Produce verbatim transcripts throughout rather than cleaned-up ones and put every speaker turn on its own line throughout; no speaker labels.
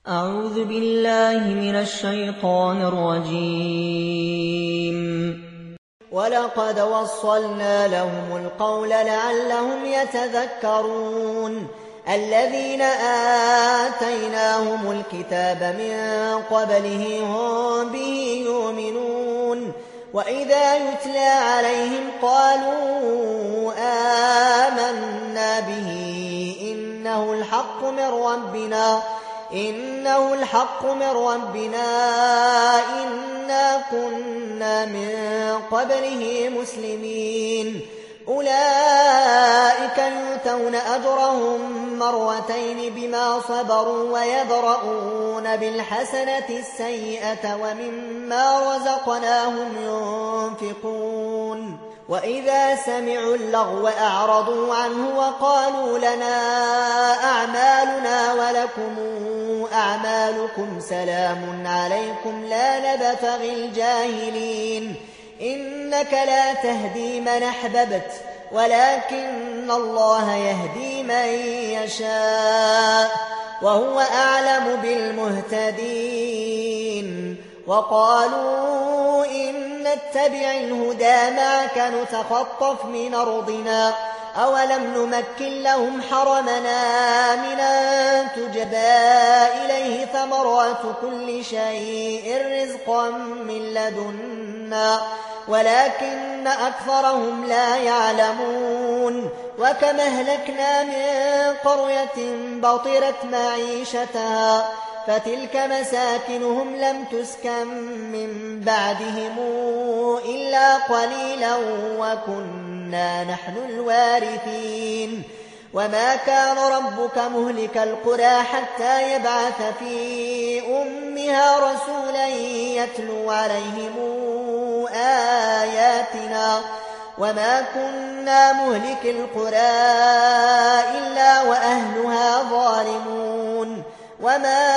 أعوذ بالله من الشيطان الرجيم.
ولقد وصلنا لهم القول لعلهم يتذكرون. الذين آتيناهم الكتاب من قبله هم به يؤمنون، وإذا يتلى عليهم قالوا آمنا به إنه الحق من ربنا إنه الحق من ربنا إنا كنا من قبله مسلمين. أولئك يؤتون أجرهم مرتين بما صبروا ويدرؤون بالحسنة السيئة ومما رزقناهم ينفقون. وإذا سمعوا اللغو أعرضوا عنه وقالوا لنا أعمالنا ولكم أعمالكم سلام عليكم لا نبتغي الجاهلين. إنك لا تهدي من أحببت ولكن الله يهدي من يشاء وهو أعلم بالمهتدين. وقالوا إن نتبع الهدى معك نتخطف من أرضنا أولم نمكن لهم حرمنا من أن تجبى إليه ثمرات كل شيء رزقا من لدنا ولكن أكثرهم لا يعلمون. وكم أهلكنا من قرية بطرت معيشتها فتلك مساكنهم لم تسكن من بعدهم إلا قليلا وكنا نحن الوارثين. وما كان ربك مهلك القرى حتى يبعث في أمها رسولا يتلو عليهم آياتنا وما كنا مهلك القرى إلا وأهلها ظالمون. وما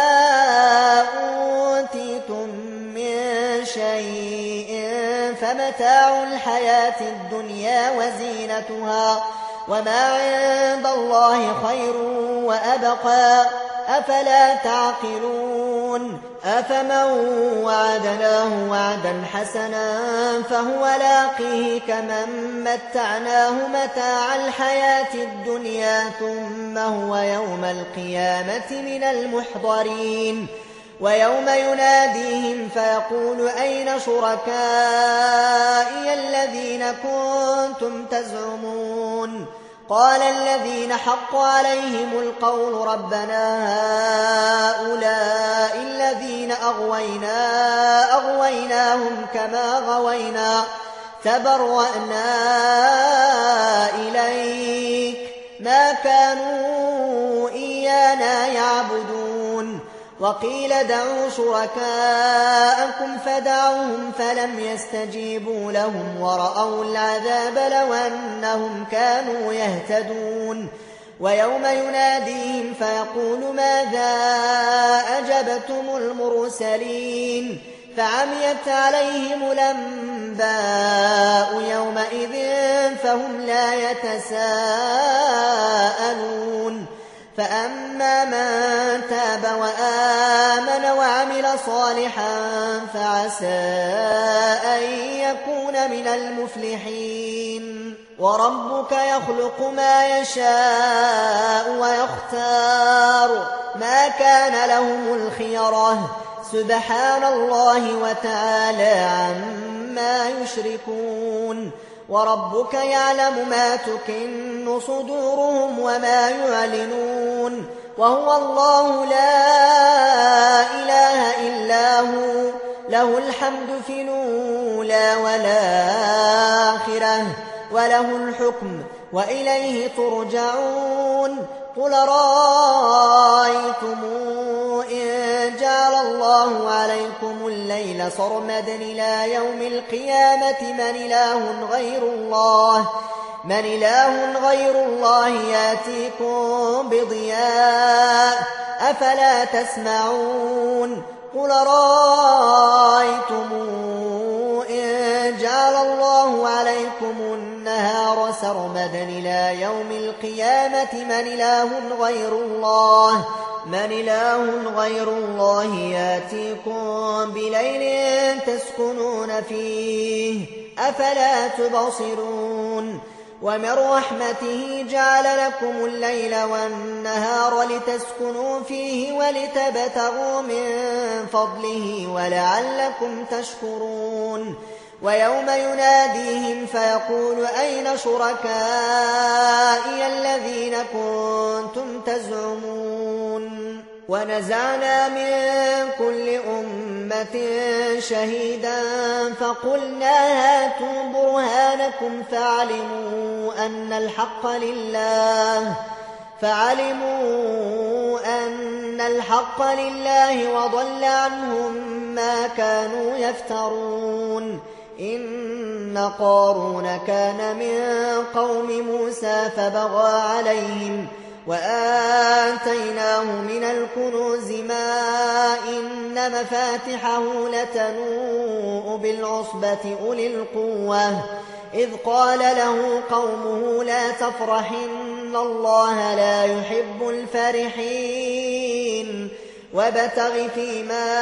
أوتيتم من شيء فمتاع الحياة الدنيا وزينتها وما عند الله خير وأبقى أفلا تعقلون. أفمن وعدناه وعدا حسنا فهو لاقيه كمن متعناه متاع الحياة الدنيا ثم هو يوم القيامة من المحضرين. ويوم يناديهم فيقول أين شركائي الذين كنتم تزعمون؟ قال الذين حق عليهم القول ربنا هؤلاء الذين أغوينا أغويناهم كما غوينا تبرأنا إليك ما كانوا إيانا يعبدون. وقيل دعوا شركاءكم فدعوهم فلم يستجيبوا لهم ورأوا العذاب لو أنهم كانوا يهتدون. ويوم يناديهم فيقول ماذا أجبتم المرسلين فعميت عليهم الأنباء يومئذ فهم لا يتساءلون. فأما من تاب وآمن وعمل صالحا فعسى أن يكون من المفلحين. وربك يخلق ما يشاء ويختار ما كان لهم الخيرة سبحان الله وتعالى عما يشركون. وربك يعلم ما تكن صدورهم وما يعلنون وهو الله لا إله إلا هو له الحمد في الأولى والآخرة وله الحكم وإليه ترجعون. قل رأيتم إن جعل الله عليكم الليل سرمدا إلى يوم القيامة من إله غير الله من إله غير الله يأتيكم بضياء أفلا تسمعون. قل رأيتم إن جعل الله عليكم النهار سرمدا إلى يوم القيامة من إله غير الله من إله غير الله ياتيكم بليل تسكنون فيه أفلا تبصرون ومن رحمته جعل لكم الليل والنهار لتسكنوا فيه ولتبتغوا من فضله ولعلكم تشكرون ويوم يناديهم فيقول أين شركائي الذين كنتم تزعمون ونزعنا من كل أمة شهيدا فقلنا هاتوا برهانكم فعلموا أن الحق لله فعلموا أن الحق لله وضل عنهم ما كانوا يفترون إن قارون كان من قوم موسى فبغى عليهم وآتيناه من الكنوز ما إن مفاتحه لتنوء بالعصبة أولي القوة إذ قال له قومه لا تفرح إن الله لا يحب الفرحين وابتغ فيما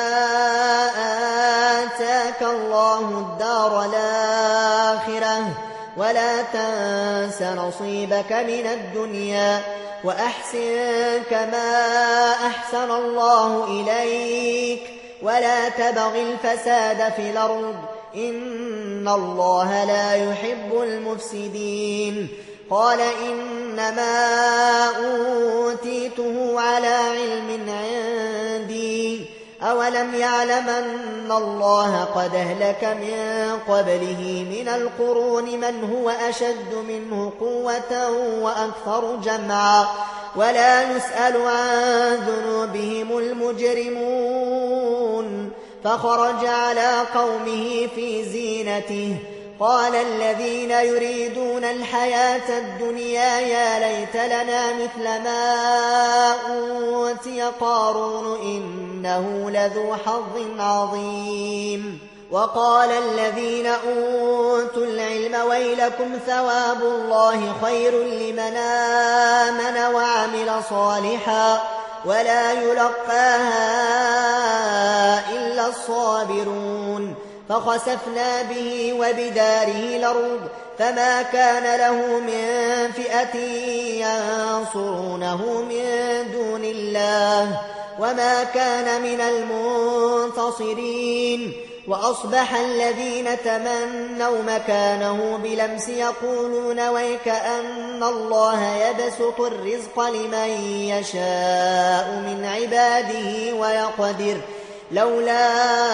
آتاك الله الدار الآخرة ولا تنس نصيبك من الدنيا وأحسن كما أحسن الله إليك ولا تبغ الفساد في الأرض إن الله لا يحب المفسدين قال إنما أوتيته على علم عندي أولم يعلم أن الله قد أهلك من قبله من القرون من هو أشد منه قوة وأكثر جمعا ولا نسأل عن ذنوبهم المجرمون فخرج على قومه في زينته قال الذين يريدون الحياة الدنيا يا ليت لنا مثل ما أوتي قارون إنه لذو حظ عظيم وقال الذين أوتوا العلم ويلكم ثواب الله خير لمن آمن وعمل صالحا ولا يلقاها إلا الصابرون فخسفنا به وبداره الأرض فما كان له من فئة ينصرونه من دون الله وما كان من المنتصرين وأصبح الذين تمنوا مكانه بلمس يقولون ويكأن الله يبسط الرزق لمن يشاء من عباده ويقدر لولا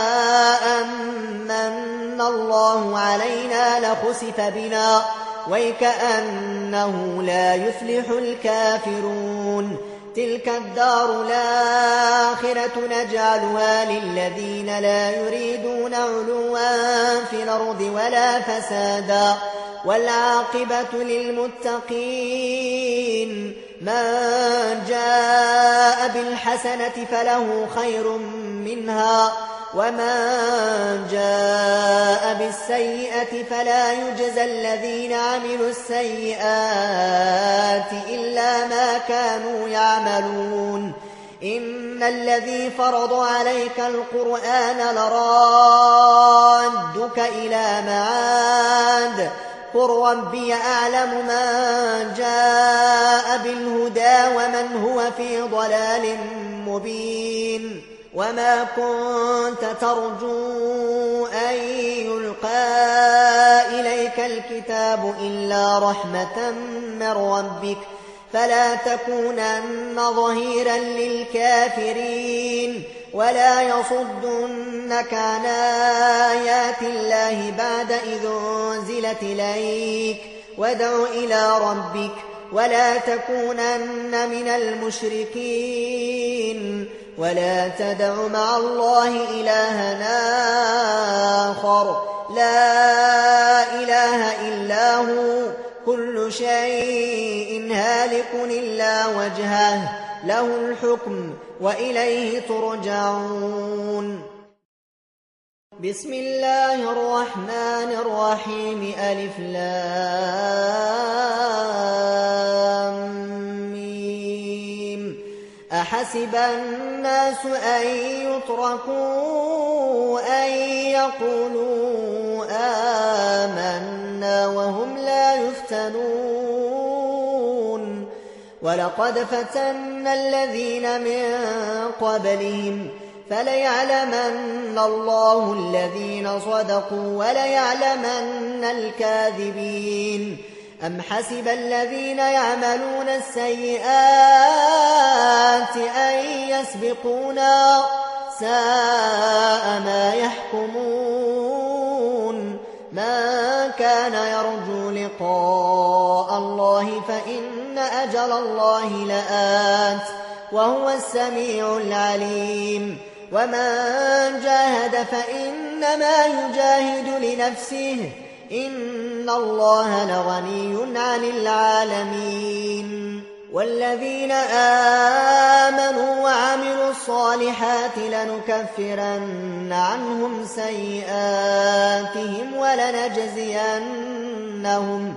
أمن الله علينا لخسف بنا ويكأنه لا يفلح الكافرون تلك الدار الآخرة نجعلها للذين لا يريدون علوا في الأرض ولا فسادا والعاقبة للمتقين من جاء بالحسنة فله خير منها ومن جاء بالسيئة فلا يجزى الذين عملوا السيئات إلا ما كانوا يعملون إن الذي فرض عليك القرآن لرادك إلى معاد قل ربي أعلم من جاء بالهدى ومن هو في ضلال مبين وما كنت ترجو أن يلقى إليك الكتاب إلا رحمة من ربك فلا تكونن ظهيرا للكافرين ولا يصدنك عن آيات الله بعد إذ أنزلت إليك وادع إلى ربك ولا تكونن من المشركين ولا تدع مع الله إلها آخر لا إله إلا هو كل شيء هالك إلا وجهه له الحكم وإليه ترجعون بسم الله الرحمن الرحيم ألف لام ميم حسب الناس أن يتركوا أن يقولوا آمنا وهم لا يفتنون ولقد فتنا الذين من قبلهم فليعلمن الله الذين صدقوا وليعلمن الكاذبين أم حسب الذين يعملون السيئات أن يسبقونا ساء ما يحكمون من كان يرجو لقاء الله فإن أجل الله لآت وهو السميع العليم ومن جاهد فإنما يجاهد لنفسه إن الله لغني عن العالمين والذين آمنوا وعملوا الصالحات لنكفرن عنهم سيئاتهم ولنجزينهم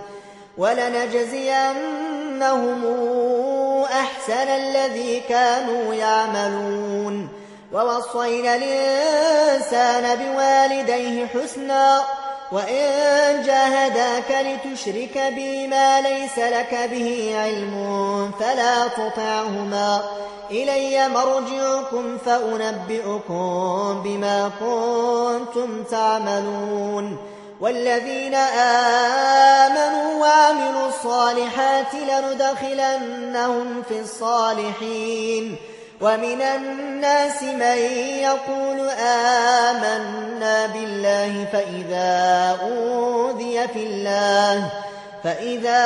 ولنجزينهم أحسن الذي كانوا يعملون ووصينا الإنسان بوالديه حسنا وإن جاهداك لتشرك بي ما ليس لك به علم فلا تطعهما إلي مرجعكم فأنبئكم بما كنتم تعملون والذين آمنوا وعملوا الصالحات لندخلنهم في الصالحين ومن الناس من يقول آمنا بالله فإذا أوذي في الله فإذا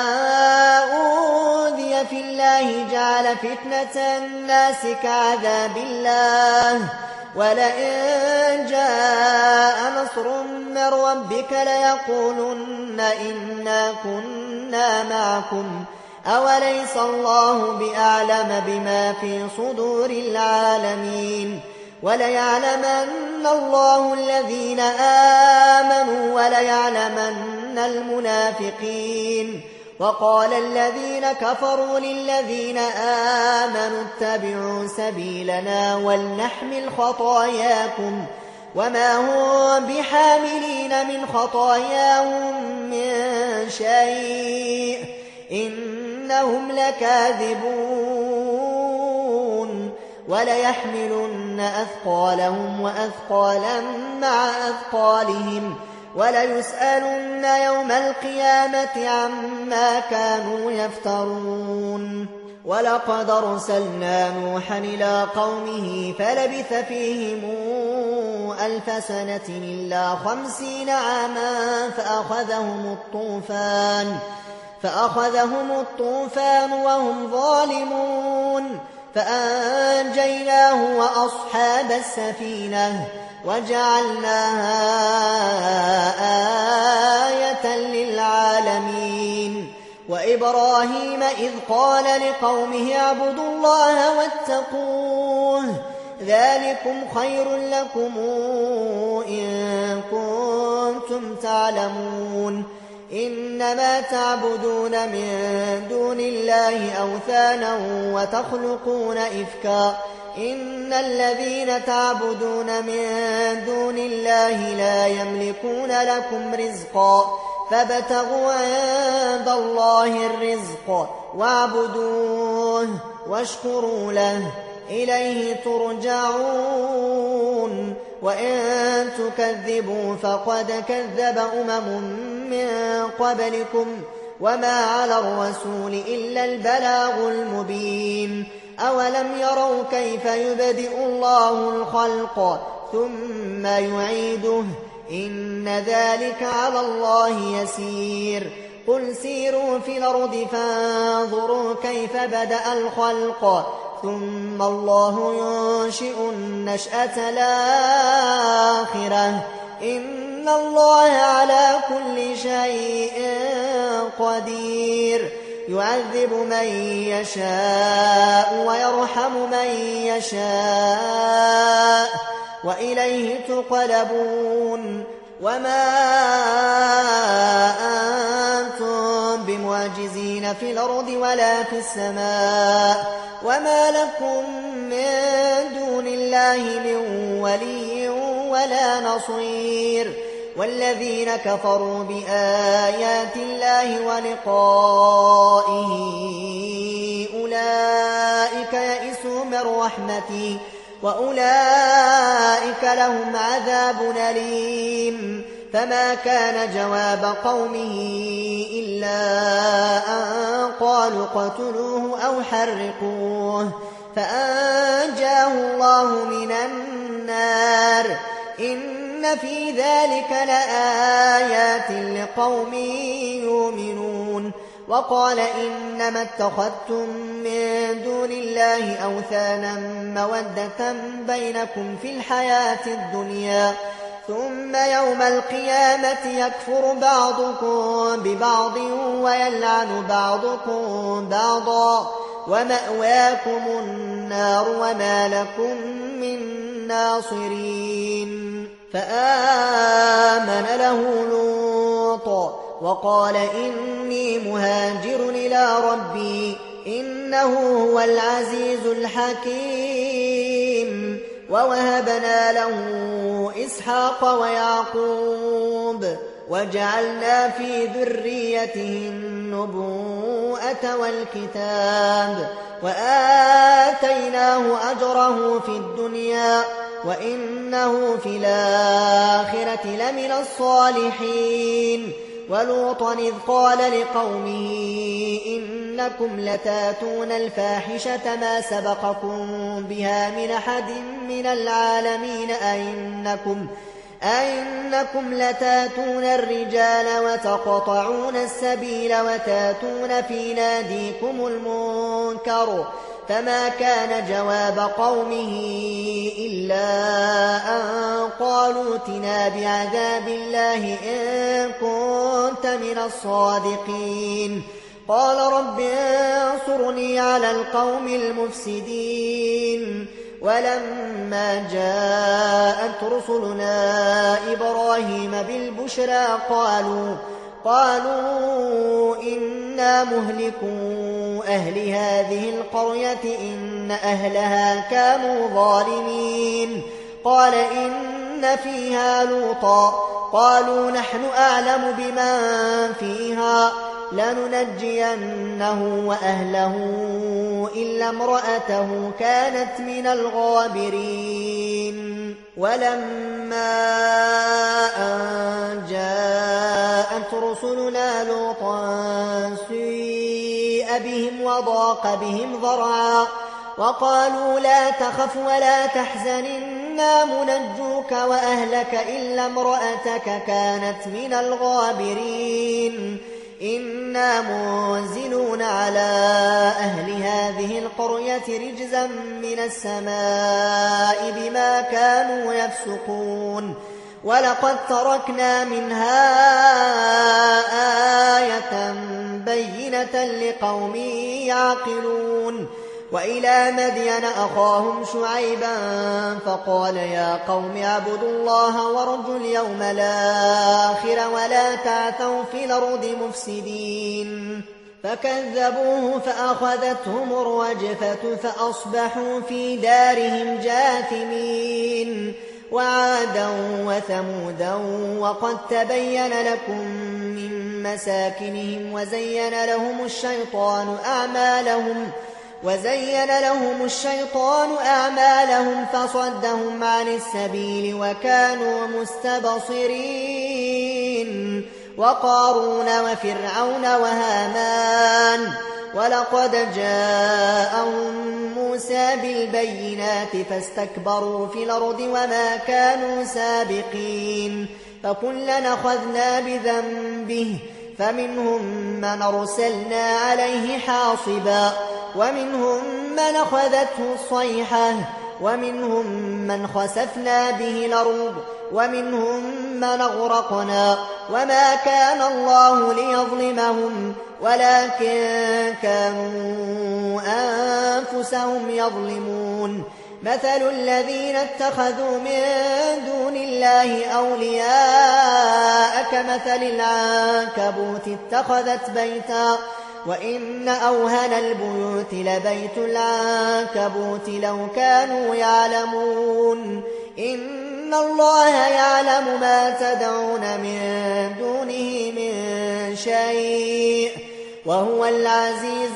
أوذي في الله جعل فتنة الناس كعذاب الله ولئن جاء نصر من ربك ليقولن إنا كنا معكم أوليس الله بأعلم بما في صدور العالمين وليعلمن الله الذين آمنوا وليعلمن المنافقين وقال الذين كفروا للذين آمنوا اتبعوا سبيلنا ولنحمل خطاياكم وما هم بحاملين من خطاياهم من شيء إنهم لكاذبون وليحملن أثقالهم وأثقالا مع أثقالهم وليسألن يوم القيامة عما كانوا يفترون ولقد أرسلنا نوحا إلى قومه فلبث فيهم ألف سنة إلا خمسين عاما فأخذهم الطوفان فأخذهم الطوفان وهم ظالمون فأنجيناه وأصحاب السفينة وجعلناها آية للعالمين وإبراهيم إذ قال لقومه اعبدوا الله واتقوه ذلكم خير لكم إن كنتم تعلمون إنما تعبدون من دون الله أوثانا وتخلقون إفكا إن الذين تعبدون من دون الله لا يملكون لكم رزقا فابتغوا عند الله الرزق واعبدوه واشكروا له إليه ترجعون وإن تكذبوا فقد كذب أمم من قبلكم وما على الرسول إلا البلاغ المبين أولم يروا كيف يبدئ الله الخلق ثم يعيده إن ذلك على الله يسير قل سيروا في الأرض فانظروا كيف بدأ الخلق ثم الله ينشئ النشأة الآخرة إن الله على كل شيء قدير يعذب من يشاء ويرحم من يشاء وإليه تقلبون وما أنتم بمعجزين في الأرض ولا في السماء وما لكم من دون الله من ولي ولا نصير والذين كفروا بآيات الله ولقائه أولئك يئسوا من رحمتي وأولئك لهم عذاب أليم فما كان جواب قومه إلا أن قالوا اقتلوه أو حرقوه فأنجاه الله من النار إن في ذلك لآيات لقوم يؤمنون وقال إنما اتخذتم من دون الله أوثانا مودة بينكم في الحياة الدنيا ثم يوم القيامة يكفر بعضكم ببعض ويلعن بعضكم بعضا ومأواكم النار وما لكم من ناصرين فآمن له لوط وقال إني مهاجر إلى ربي إنه هو العزيز الحكيم ووهبنا له إسحاق ويعقوب وجعلنا في ذريته النبوءة والكتاب وآتيناه أجره في الدنيا وإنه في الآخرة لمن الصالحين ولوطا إذ قال لقومه إنكم لتاتون الفاحشة ما سبقكم بها من أحد من العالمين أئنكم أئنكم لتاتون الرجال وتقطعون السبيل وتاتون في ناديكم المنكر فما كان جواب قومه إلا أن قالوا ائتنا بعذاب الله إن كنت من الصادقين قال رب انصرني على القوم المفسدين ولما جاءت رسلنا إبراهيم بالبشرى قالوا قالوا إنا مهلكو أهل هذه القرية إن أهلها كانوا ظالمين قال إن فيها لوطا قالوا نحن أعلم بمن فيها لننجينه وأهله إلا امرأته كانت من الغابرين ولما أن جاءت رسلنا لوطا سيء بهم وضاق بهم ذرعا وقالوا لا تخف ولا تحزن إنا منجوك وأهلك إلا امرأتك كانت من الغابرين إنا منزلون على أهل هذه القرية رجزا من السماء بما كانوا يفسقون ولقد تركنا منها آية بينة لقوم يعقلون وإلى مدين أخاهم شعيبا فقال يا قوم اعبدوا الله وارجوا اليوم الآخر ولا تعثوا في الأرض مفسدين فكذبوه فأخذتهم الرجفة فأصبحوا في دارهم جاثمين وعادا وثمودا وقد تبين لكم من مساكنهم وزين لهم الشيطان أعمالهم وزين لهم الشيطان أعمالهم فصدهم عن السبيل وكانوا مستبصرين وقارون وفرعون وهامان ولقد جاءهم موسى بالبينات فاستكبروا في الأرض وما كانوا سابقين فكلنا أخذنا بذنبه فمنهم من أرسلنا عليه حاصبا ومنهم من أخذته الصيحة ومنهم من خسفنا به الأرض ومنهم من أغرقنا وما كان الله ليظلمهم ولكن كانوا أنفسهم يظلمون مثل الذين اتخذوا من دون الله أولياء كمثل العنكبوت اتخذت بيتا وإن أوهن البيوت لبيت العنكبوت لو كانوا يعلمون إن الله يعلم ما تدعون من دونه من شيء وهو العزيز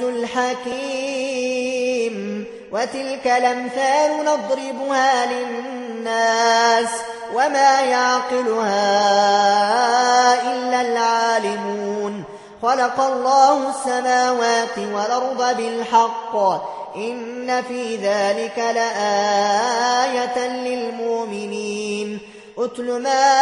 الحكيم وتلك الأمثال نضربها للناس وما يعقلها إلا العالمون خلق الله السماوات والأرض بالحق إن في ذلك لآية للمؤمنين أتل ما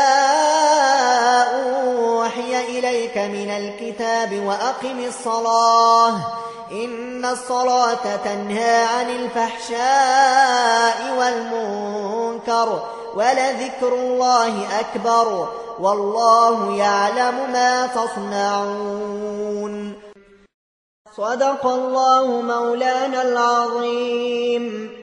أوحي إليك من الكتاب وأقم الصلاة إن الصلاة تنهى عن الفحشاء والمنكر ولذكر الله أكبر والله يعلم ما تصنعون صدق الله مولانا العظيم.